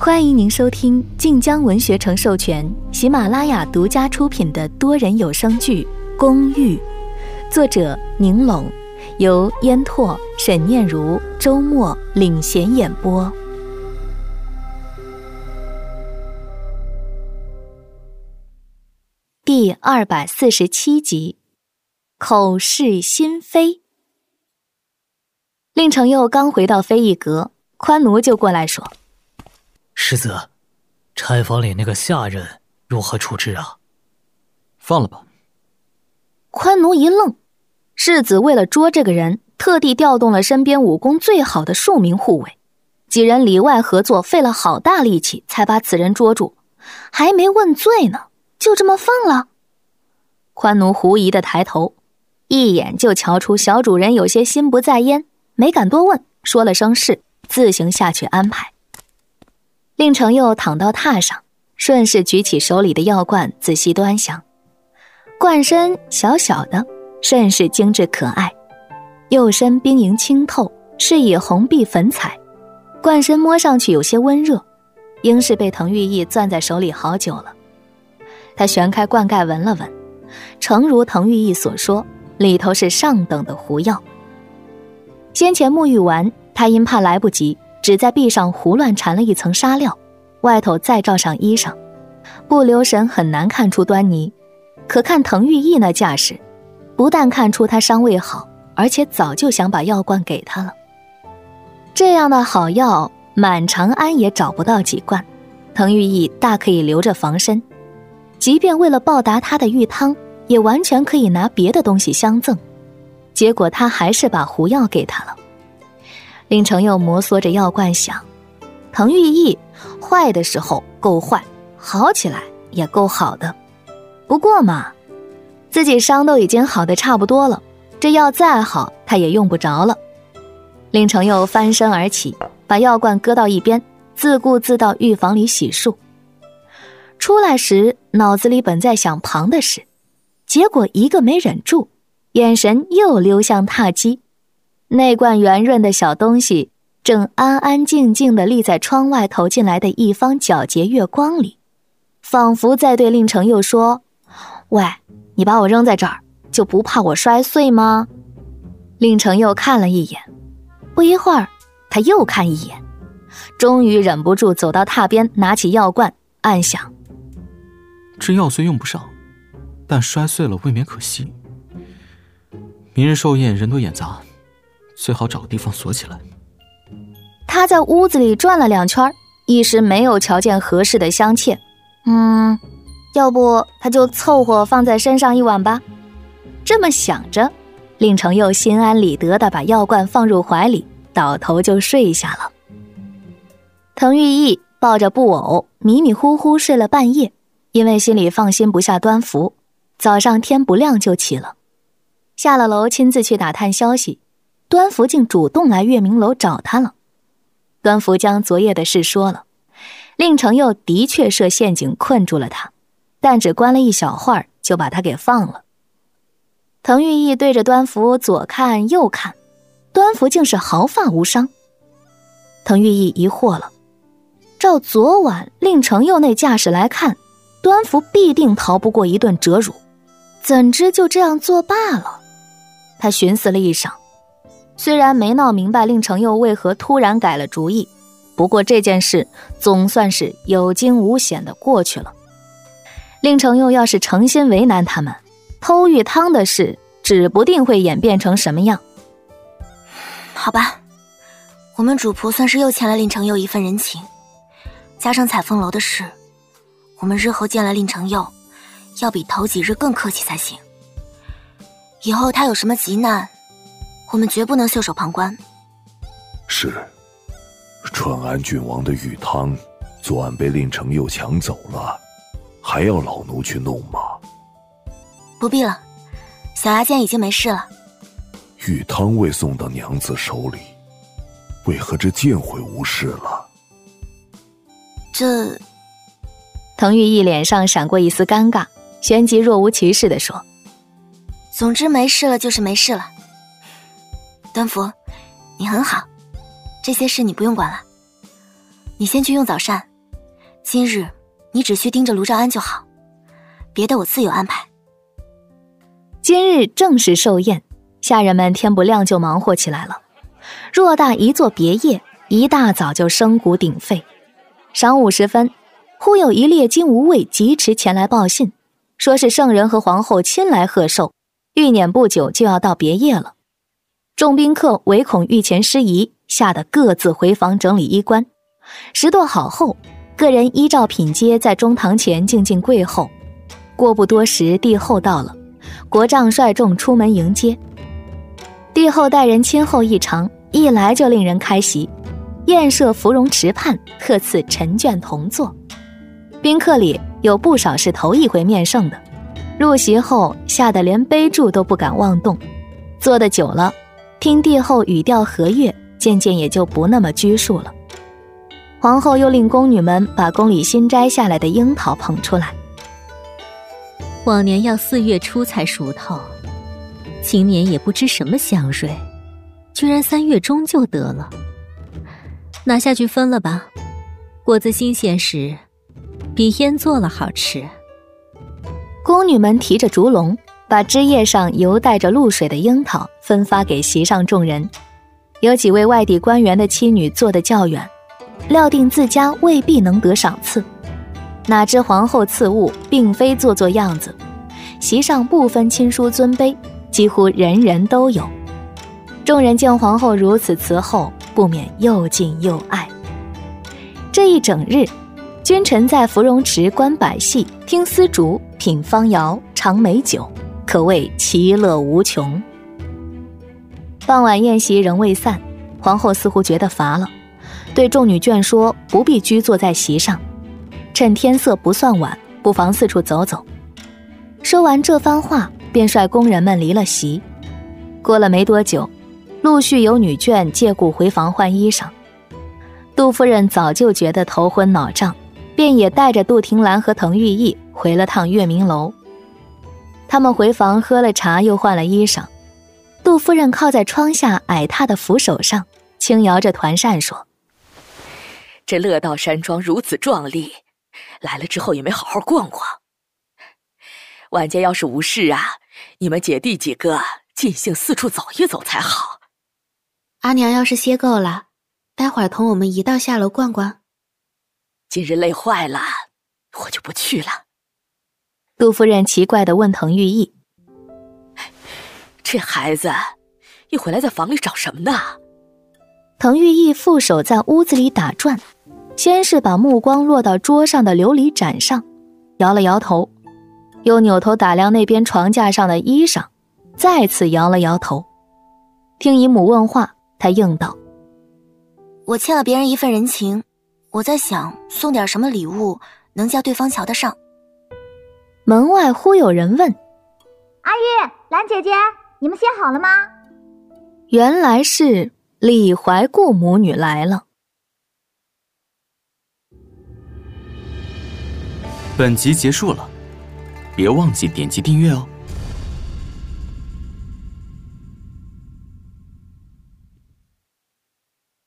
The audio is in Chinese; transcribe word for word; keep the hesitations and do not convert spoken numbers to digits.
欢迎您收听晋江文学城授权、喜马拉雅独家出品的多人有声剧《公寓》，作者宁龙，由烟拓、沈念如、周末领衔演播。第二百四十七集，口是心非。令程佑刚回到飞翼阁，宽奴就过来说： 世子，柴房里那个下人如何处置啊？ 放了吧。 宽奴一愣，世子为了捉这个人，特地调动了身边武功最好的数名护卫，几人里外合作，费了好大力气才把此人捉住，还没问罪呢，就这么放了？宽奴狐疑地抬头，一眼就瞧出小主人有些心不在焉，没敢多问，说了声是，自行下去安排。令程佑躺到榻上，顺势举起手里的药罐，仔细端详。罐身小小的，甚是精致可爱，釉身冰莹清透，是以红碧粉彩。罐身摸上去有些温热，应是被滕玉义攥在手里好久了。他旋开罐盖闻了闻，诚如滕玉义所说，里头是上等的狐药。先前沐浴完，他因怕来不及，只在壁上胡乱缠了一层纱料，外头再罩上衣裳，不留神很难看出端倪。可看滕玉义那架势，不但看出他伤未好，而且早就想把药罐给他了。这样的好药，满长安也找不到几罐，滕玉义大可以留着防身，即便为了报答他的玉汤，也完全可以拿别的东西相赠。结果他还是把狐药给他了。令程佑摩挲着药罐想，滕玉义坏的时候够坏，好起来也够好的。不过嘛，自己伤都已经好得差不多了，这药再好他也用不着了。令程佑翻身而起，把药罐搁到一边，自顾自到浴房里洗漱。出来时脑子里本在想旁的事，结果一个没忍住，眼神又溜向榻基。那罐圆润的小东西正安安静静地立在窗外投进来的一方皎洁月光里，仿佛在对令程佑说：喂，你把我扔在这儿，就不怕我摔碎吗？令程佑看了一眼，不一会儿他又看一眼，终于忍不住走到榻边，拿起药罐，暗想： 这药虽用不上，但摔碎了未免可惜。明日寿宴人多眼杂，最好找个地方锁起来。 他在屋子里转了两圈，一时没有瞧见合适的香切。嗯，要不他就凑合放在身上一晚吧。这么想着，令程佑心安理得地把药罐放入怀里，倒头就睡下了。滕玉义抱着布偶迷迷糊糊睡了半夜，因为心里放心不下端福，早上天不亮就起了。下了楼亲自去打探消息，端福竟主动来月明楼找他了。端福将昨夜的事说了，令程佑的确设陷阱困住了他，但只关了一小会儿就把他给放了。滕玉义对着端福左看右看，端福竟是毫发无伤。滕玉义疑惑了，照昨晚令程佑那架势来看，端福必定逃不过一顿折辱，怎知就这样作罢了？他寻思了一晌，虽然没闹明白令程佑为何突然改了主意，不过这件事总算是有惊无险的过去了。令程佑要是诚心为难他们，偷玉汤的事指不定会演变成什么样。 好吧，我们主仆算是又欠了令程佑一份人情，加上彩凤楼的事，我们日后见了令程佑，要比头几日更客气才行。以后他有什么急难，我们绝不能袖手旁观。 是，传安郡王的玉汤昨晚被令程佑抢走了，还要老奴去弄吗？ 不必了，小牙尖已经没事了。 玉汤未送到娘子手里，为何这剑会无事了？ 这…… 滕玉义脸上闪过一丝尴尬，旋即若无其事地说： 总之没事了就是没事了。端福，你很好，这些事你不用管了。你先去用早膳， 今日你只需盯着卢兆安就好，别的我自有安排。 今日正是寿宴，下人们天不亮就忙活起来了。偌大一座别业，一大早就声鼓鼎沸。晌午时分，忽有一列金吾卫疾驰前来报信，说是圣人和皇后亲来贺寿，预撵不久就要到别业了。众宾客唯恐御前失仪，吓得各自回房整理衣冠。拾掇好后，个人依照品阶在中堂前静静跪候。过不多时，帝后到了，国丈率众出门迎接。帝后待人亲厚异常，一来就令人开席。宴设芙蓉池畔，特赐陈卷同坐。宾客里有不少是头一回面圣的，入席后吓得连杯箸都不敢妄动。坐得久了，听帝后语调和悦，渐渐也就不那么拘束了。皇后又令宫女们把宫里新摘下来的樱桃捧出来。 往年要四月初才熟透，今年也不知什么祥瑞，居然三月中就得了。拿下去分了吧，果子新鲜时比腌做了好吃。 宫女们提着竹笼，把枝叶上犹带着露水的樱桃分发给席上众人。有几位外地官员的妻女坐得较远，料定自家未必能得赏赐，哪知皇后赐物并非做做样子，席上不分亲疏尊卑，几乎人人都有。众人见皇后如此慈厚，不免又敬又爱。这一整日，君臣在芙蓉池观百戏，听丝竹，品芳肴，尝美酒，可谓其乐无穷。傍晚宴席仍未散，皇后似乎觉得乏了，对众女眷说不必居坐在席上，趁天色不算晚，不妨四处走走。说完这番话，便率宫人们离了席。过了没多久，陆续有女眷借故回房换衣裳。杜夫人早就觉得头昏脑胀，便也带着杜婷兰和滕玉意回了趟月明楼。他们回房喝了茶，又换了衣裳。杜夫人靠在窗下矮榻的扶手上，轻摇着团扇说： 这乐道山庄如此壮丽，来了之后也没好好逛逛。晚间要是无事啊，你们姐弟几个尽兴四处走一走才好。 阿娘要是歇够了，待会儿同我们一道下楼逛逛。 今日累坏了，我就不去了。 杜夫人奇怪地问滕玉意： 这孩子一回来在房里找什么呢？ 滕玉意负手在屋子里打转，先是把目光落到桌上的琉璃盏上，摇了摇头，又扭头打量那边床架上的衣裳，再次摇了摇头。听姨母问话，他应道： 我欠了别人一份人情，我在想送点什么礼物能叫对方瞧得上。 门外忽有人问： 阿玉、兰姐姐，你们歇好了吗？ 原来是李怀顾母女来了。 本集结束了，别忘记点击订阅哦。